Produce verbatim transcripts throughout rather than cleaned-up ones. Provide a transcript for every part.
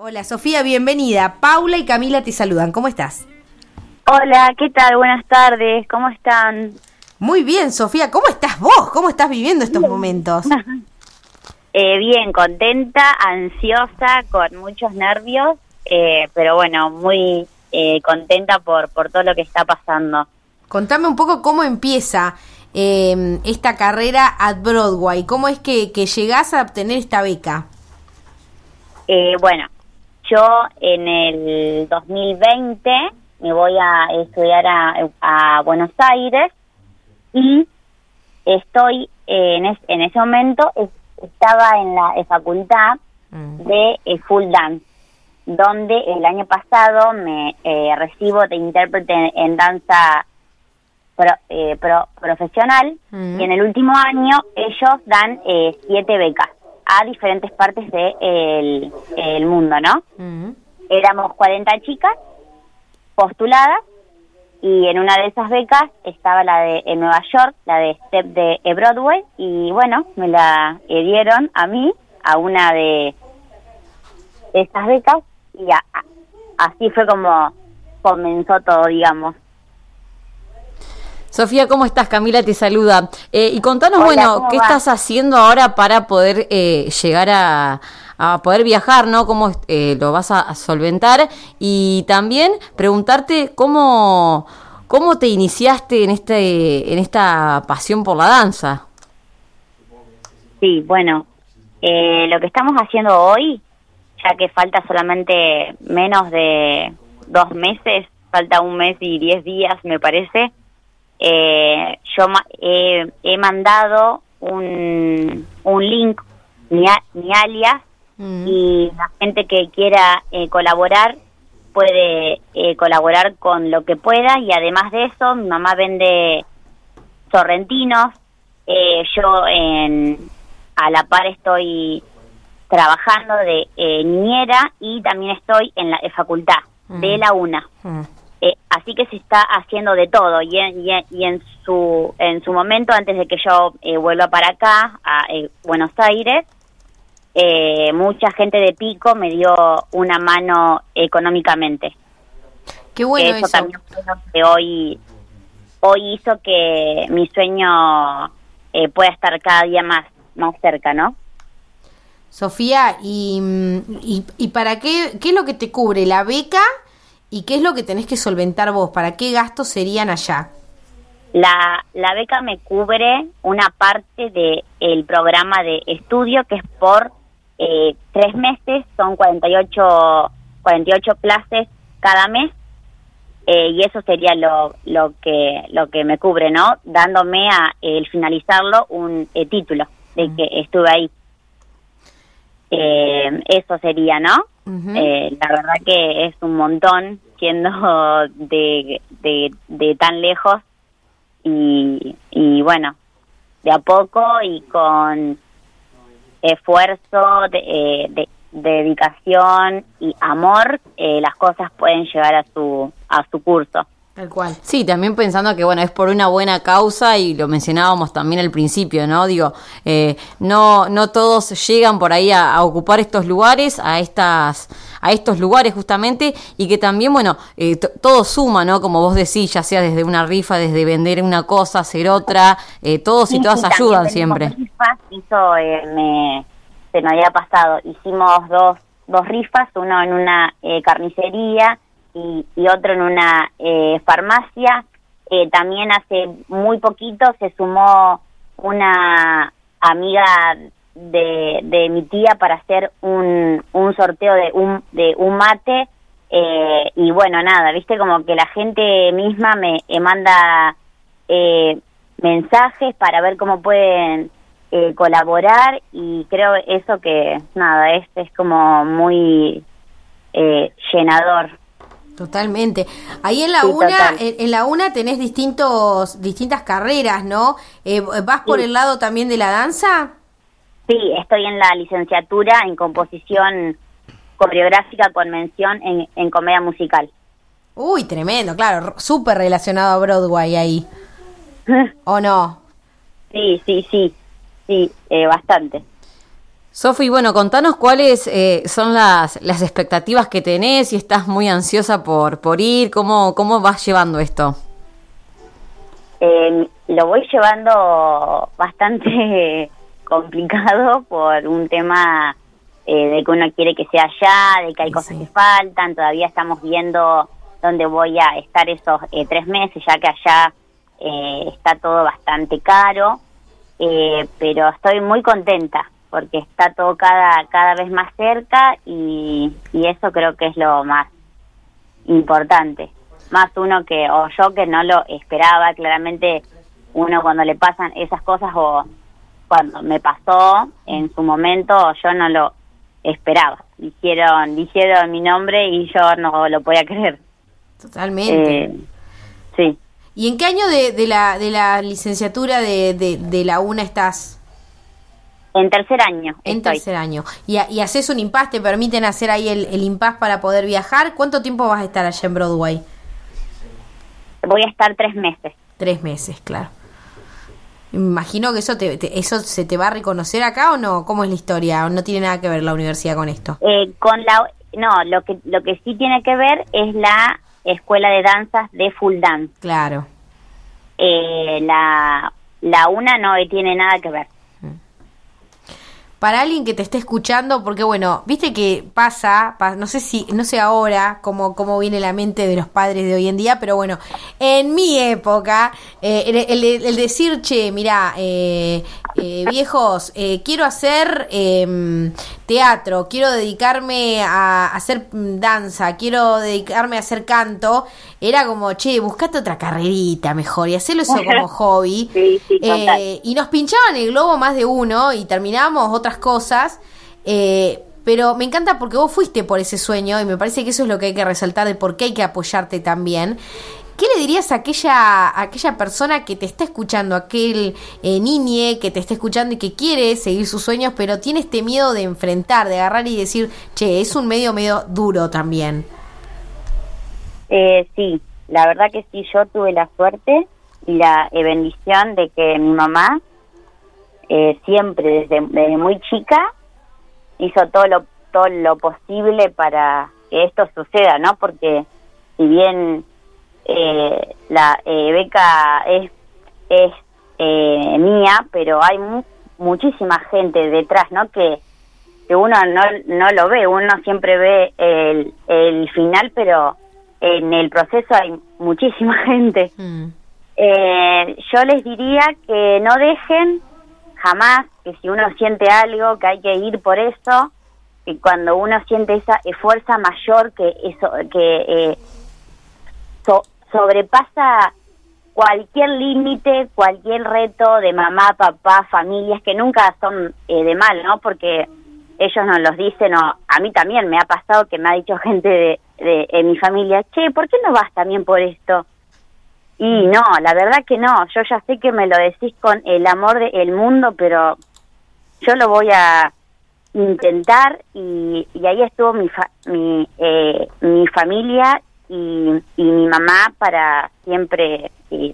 Hola Sofía, bienvenida. Paula y Camila te saludan. ¿Cómo estás? Hola, ¿qué tal? Buenas tardes, ¿cómo están? Muy bien, Sofía. ¿Cómo estás vos? ¿Cómo estás viviendo estos bien. momentos? eh, bien, contenta, ansiosa, con muchos nervios, eh, pero bueno, muy eh, contenta por, por todo lo que está pasando. Contame un poco cómo empieza eh, esta carrera at Broadway. ¿Cómo es que, que llegás a obtener esta beca? Eh, bueno, yo en el dos mil veinte me voy a estudiar a, a Buenos Aires y estoy eh, en, es, en ese momento es, estaba en la eh, facultad mm. de eh, Full Dance, donde el año pasado me eh, recibo de intérprete en, en danza pro, eh, pro, profesional mm. y en el último año ellos dan eh, siete becas a diferentes partes del de el mundo, ¿no? Mm. Éramos cuarenta chicas postuladas y en una de esas becas estaba la de en Nueva York, la de Step de Broadway, y bueno, me la eh, dieron a mí, a una de esas becas, y a, a, así fue como comenzó todo, digamos. Sofía, ¿cómo estás? Camila te saluda. Eh, y contanos, Hola, bueno, ¿qué va? estás haciendo ahora para poder eh, llegar a, a poder viajar, ¿no? ¿Cómo eh, lo vas a, a solventar? Y también preguntarte cómo, cómo te iniciaste en este en esta pasión por la danza. Sí, bueno, eh, lo que estamos haciendo hoy, ya que falta solamente menos de dos meses, falta un mes y diez días, me parece. Eh, yo eh, he mandado un, un link, mi, mi alias, mm. y la gente que quiera eh, colaborar puede eh, colaborar con lo que pueda, y además de eso mi mamá vende sorrentinos, eh, yo en, a la par estoy trabajando de eh, niñera y también estoy en la eh, facultad mm. de la UNA. Mm. Eh, así que se está haciendo de todo y en, y en, y en su en su momento, antes de que yo eh, vuelva para acá a eh, Buenos Aires, eh, mucha gente de Pico me dio una mano económicamente. Qué bueno eso, eso. También fue lo que hoy hoy hizo que mi sueño eh, pueda estar cada día más más cerca, ¿no? Sofía, y y, y para qué qué es lo que te cubre la beca? ¿Y qué es lo que tenés que solventar vos? ¿Para qué gastos serían allá? La, la beca me cubre una parte del programa de estudio, que es por eh, tres meses, son cuarenta y ocho clases cada mes, eh, y eso sería lo lo que lo que me cubre, ¿no? Dándome a el finalizarlo un eh, título de mm. que estuve ahí. Eh, eso sería, ¿no? Uh-huh. Eh, la verdad que es un montón siendo de, de, de tan lejos y, y bueno, de a poco y con esfuerzo, de, eh, de, de dedicación y amor, eh, las cosas pueden llegar a su a su curso. Tal cual. Sí, también pensando que, bueno, es por una buena causa y lo mencionábamos también al principio, ¿no? Digo, eh, no no todos llegan por ahí a, a ocupar estos lugares, a estas a estos lugares justamente, y que también, bueno, eh, t- todo suma, ¿no? Como vos decís, ya sea desde una rifa, desde vender una cosa, hacer otra, eh, todos sí, y todas sí, ayudan siempre. Rifas, eso eh, me, se me había pasado. Hicimos dos, dos rifas, uno en una eh, carnicería, Y, y otro en una eh, farmacia. Eh, también hace muy poquito se sumó una amiga de, de mi tía para hacer un, un sorteo de un, de un mate, eh, y bueno, nada, viste, como que la gente misma me eh, manda eh, mensajes para ver cómo pueden eh, colaborar, y creo eso que, nada, es, es como muy eh, llenador. Totalmente. Ahí en la sí, UNA, en, en la UNA tenés distintos, distintas carreras, ¿no? Eh, ¿Vas por sí. el lado también de la danza? Sí, estoy en la licenciatura en composición coreográfica con mención en, en comedia musical. Uy, tremendo, claro, súper relacionado a Broadway ahí. ¿O no? Sí, sí, sí, sí, eh, bastante. Sofi, bueno, contanos cuáles eh, son las, las expectativas que tenés, si estás muy ansiosa por, por ir, cómo, cómo vas llevando esto. Eh, lo voy llevando bastante complicado por un tema eh, de que uno quiere que sea allá, de que hay sí, cosas sí. que faltan, todavía estamos viendo dónde voy a estar esos eh, tres meses, ya que allá eh, está todo bastante caro, eh, pero estoy muy contenta porque está todo cada cada vez más cerca y, y eso creo que es lo más importante. Más uno que, o yo que no lo esperaba, claramente uno cuando le pasan esas cosas o cuando me pasó en su momento, yo no lo esperaba. Dijeron, dijeron mi nombre y yo no lo podía creer. Totalmente. Eh, sí. ¿Y en qué año de, de la de la licenciatura de, de, de la UNA estás? En tercer año. En estoy. tercer año. ¿Y, y haces un impas? ¿Te permiten hacer ahí el, el impas para poder viajar? ¿Cuánto tiempo vas a estar allá en Broadway? Voy a estar tres meses. Tres meses, claro. Me imagino que eso te, te, eso se te va a reconocer acá o no. ¿Cómo es la historia? ¿O no tiene nada que ver la universidad con esto? Eh, con la no, lo que lo que sí tiene que ver es la escuela de danzas de Full Dance. Claro. Eh, la la UNA no tiene nada que ver. Para alguien que te esté escuchando, porque bueno, viste que pasa, pa, no sé si, no sé ahora cómo, cómo viene la mente de los padres de hoy en día, pero bueno, en mi época, eh, el, el, el decir, che, mirá, eh, eh, viejos, eh, quiero hacer eh, teatro, quiero dedicarme a, a hacer danza, quiero dedicarme a hacer canto, era como, che, buscate otra carrerita mejor y hacelo eso como hobby. Sí, sí, eh, y nos pinchaban el globo más de uno y terminábamos otras cosas, eh, pero me encanta porque vos fuiste por ese sueño y me parece que eso es lo que hay que resaltar de por qué hay que apoyarte también. ¿Qué le dirías a aquella, a aquella persona que te está escuchando, aquel eh, niñe que te está escuchando y que quiere seguir sus sueños, pero tiene este miedo de enfrentar, de agarrar y decir, che, es un medio medio duro también? Eh, sí, la verdad que sí, yo tuve la suerte y la eh, bendición de que mi mamá eh, siempre desde, desde muy chica hizo todo lo todo lo posible para que esto suceda, ¿no? Porque si bien eh, la eh, beca es es eh, mía, pero hay mu- muchísima gente detrás, ¿no? Que que uno no no lo ve, uno siempre ve el el final, pero en el proceso hay muchísima gente. Mm. Eh, yo les diría que no dejen jamás, que si uno siente algo, que hay que ir por eso, que cuando uno siente esa fuerza mayor que eso que eh, so, sobrepasa cualquier límite, cualquier reto de mamá, papá, familias, que nunca son eh, de mal, ¿no? Porque ellos nos los dicen, o a mí también me ha pasado que me ha dicho gente de de en mi familia, che, ¿por qué no vas también por esto? Y no, la verdad que no, yo ya sé que me lo decís con el amor del mundo, pero yo lo voy a intentar y, y ahí estuvo mi fa, mi, eh, mi familia y, y mi mamá para siempre eh,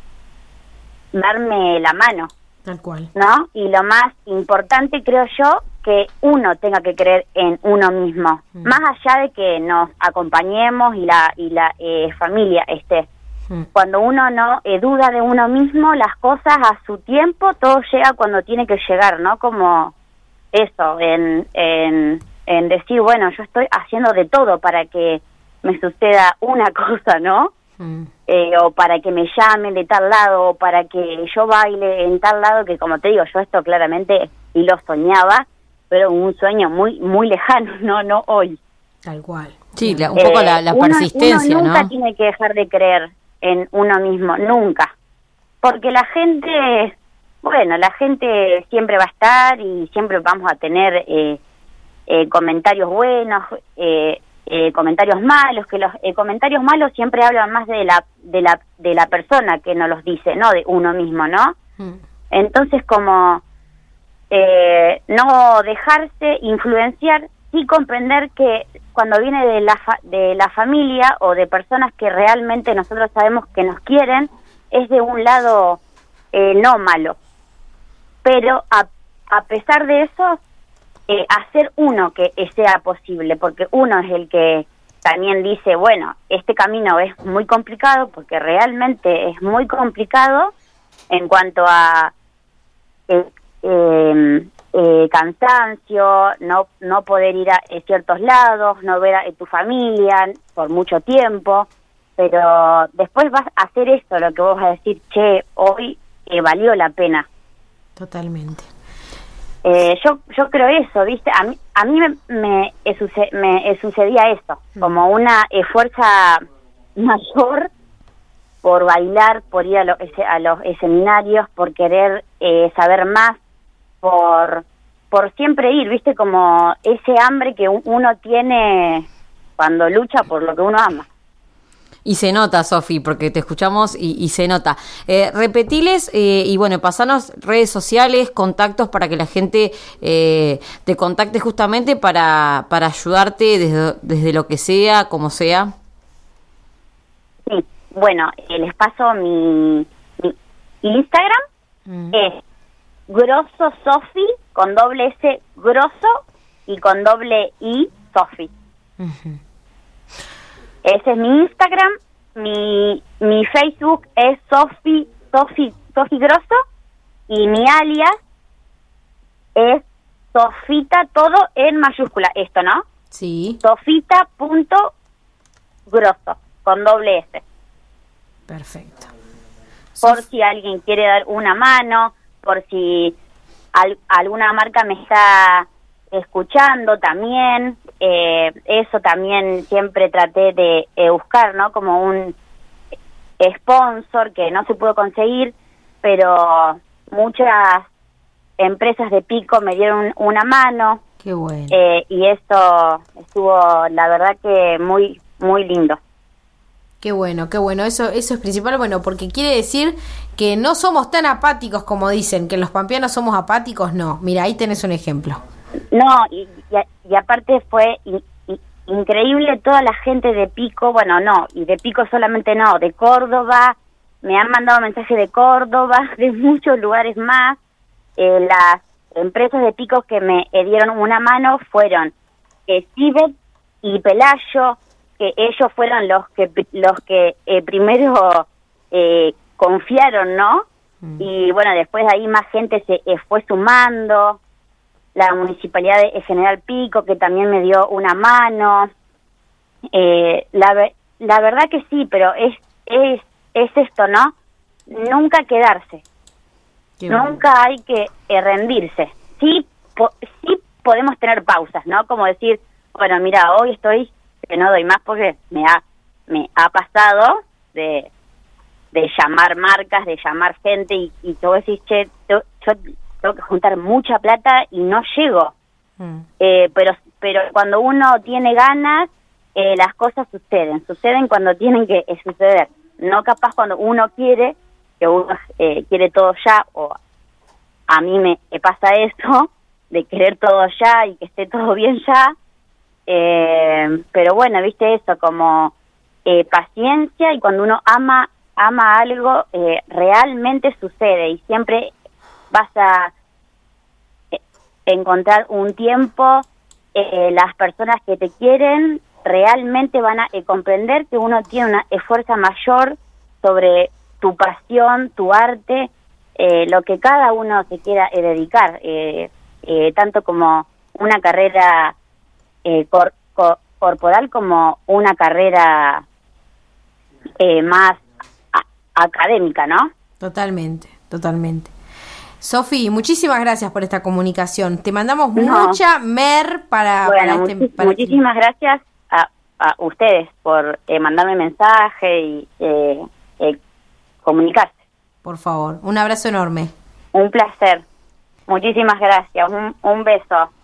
darme la mano. Tal cual. ¿No? Y lo más importante, creo yo, que uno tenga que creer en uno mismo, mm. más allá de que nos acompañemos y la y la eh, familia esté. Mm. Cuando uno no eh, duda de uno mismo, las cosas a su tiempo, todo llega cuando tiene que llegar, ¿no? Como eso, en, en, en decir, bueno, yo estoy haciendo de todo para que me suceda una cosa, ¿no? Mm. Eh, o para que me llamen de tal lado, o para que yo baile en tal lado, que como te digo, yo esto claramente y lo soñaba, pero un sueño muy muy lejano, no no hoy. Tal cual. Sí, la, un poco eh, la, la uno, persistencia, uno nunca ¿no? tiene que dejar de creer en uno mismo, nunca. Porque la gente, bueno, la gente siempre va a estar y siempre vamos a tener eh, eh, comentarios buenos, eh, eh, comentarios malos, que los eh, comentarios malos siempre hablan más de la de la de la persona que nos los dice, no de uno mismo, ¿no? Mm. Entonces, como eh, no dejarse influenciar, sí comprender que cuando viene de la fa- de la familia o de personas que realmente nosotros sabemos que nos quieren, es de un lado eh, no malo, pero a, a pesar de eso eh, hacer uno que sea posible, porque uno es el que también dice, bueno, este camino es muy complicado, porque realmente es muy complicado en cuanto a eh, eh, eh, cansancio, no no poder ir a, a ciertos lados, no ver a, a tu familia por mucho tiempo, pero después vas a hacer esto, lo que vos vas a decir, che, hoy eh, valió la pena. Totalmente. Eh, yo yo creo eso, ¿viste? A mí, a mí me, me, eh, suce, me eh, sucedía esto, mm. como una eh, fuerza mayor por bailar, por ir a, lo, ese, a los eh, seminarios, por querer eh, saber más, por por siempre ir, ¿viste? Como ese hambre que uno tiene cuando lucha por lo que uno ama. Y se nota, Sofi, porque te escuchamos y, y se nota. Eh, repetiles eh, y bueno, pasanos redes sociales, contactos para que la gente eh, te contacte justamente para, para ayudarte desde, desde lo que sea, como sea. Sí, bueno, eh, les paso mi, mi Instagram, mm. es Grosso Sofi, con doble S Grosso y con doble I Sofi. Uh-huh. Ese es mi Instagram, mi mi Facebook es Sofi Sofi Sofi Grosso y mi alias es Sofita, todo en mayúscula, esto, ¿no? Sí. Sofita punto grosso, con doble S. Perfecto. Por Sof- si alguien quiere dar una mano, por si al, alguna marca me está escuchando también, eh, eso también siempre traté de eh, buscar, ¿no? Como un sponsor que no se pudo conseguir, pero muchas empresas de pico me dieron una mano. Qué bueno. Eh, y esto estuvo, la verdad que muy, muy lindo. Qué bueno, qué bueno, eso eso es principal, bueno, porque quiere decir que no somos tan apáticos como dicen, que los pampeanos somos apáticos, no. Mira, ahí tenés un ejemplo. No, y, y, y aparte fue in, in, increíble toda la gente de Pico, bueno, no, y de Pico solamente no, de Córdoba, me han mandado mensajes de Córdoba, de muchos lugares más. Eh, las empresas de Pico que me eh, dieron una mano fueron eh, Cibet y Pelayo, que ellos fueron los que los que eh, primero eh, confiaron, ¿no? Mm. Y bueno, después de ahí más gente se eh, fue sumando. La Municipalidad de General Pico, que también me dio una mano. Eh, la, la verdad que sí, pero es, es, es esto, ¿no? Nunca quedarse. Qué Nunca bueno. Hay que eh, rendirse. Sí, po, sí podemos tener pausas, ¿no? Como decir, bueno, mira, hoy estoy que no doy más porque me ha, me ha pasado de, de llamar marcas, de llamar gente y, y todo decís, che, yo, yo tengo que juntar mucha plata y no llego. Mm. Eh, pero pero cuando uno tiene ganas, eh, las cosas suceden. Suceden cuando tienen que eh, suceder. No capaz cuando uno quiere, que uno eh, quiere todo ya, o a mí me eh, pasa eso, de querer todo ya y que esté todo bien ya. Eh, pero bueno, viste eso, como eh, paciencia, y cuando uno ama, ama algo, eh, realmente sucede y siempre vas a eh, encontrar un tiempo, eh, las personas que te quieren realmente van a eh, comprender que uno tiene una eh, fuerza mayor sobre tu pasión, tu arte, eh, lo que cada uno se quiera eh, dedicar, eh, eh, tanto como una carrera eh, cor, cor, corporal como una carrera eh, más a, académica, ¿no? Totalmente, totalmente. Sofi, muchísimas gracias por esta comunicación. Te mandamos no. mucha mer para, bueno, para este... Much- para muchísimas este... gracias a, a ustedes por eh, mandarme mensaje y eh, eh, comunicarse. Por favor, un abrazo enorme. Un placer. Muchísimas gracias. Un, un beso.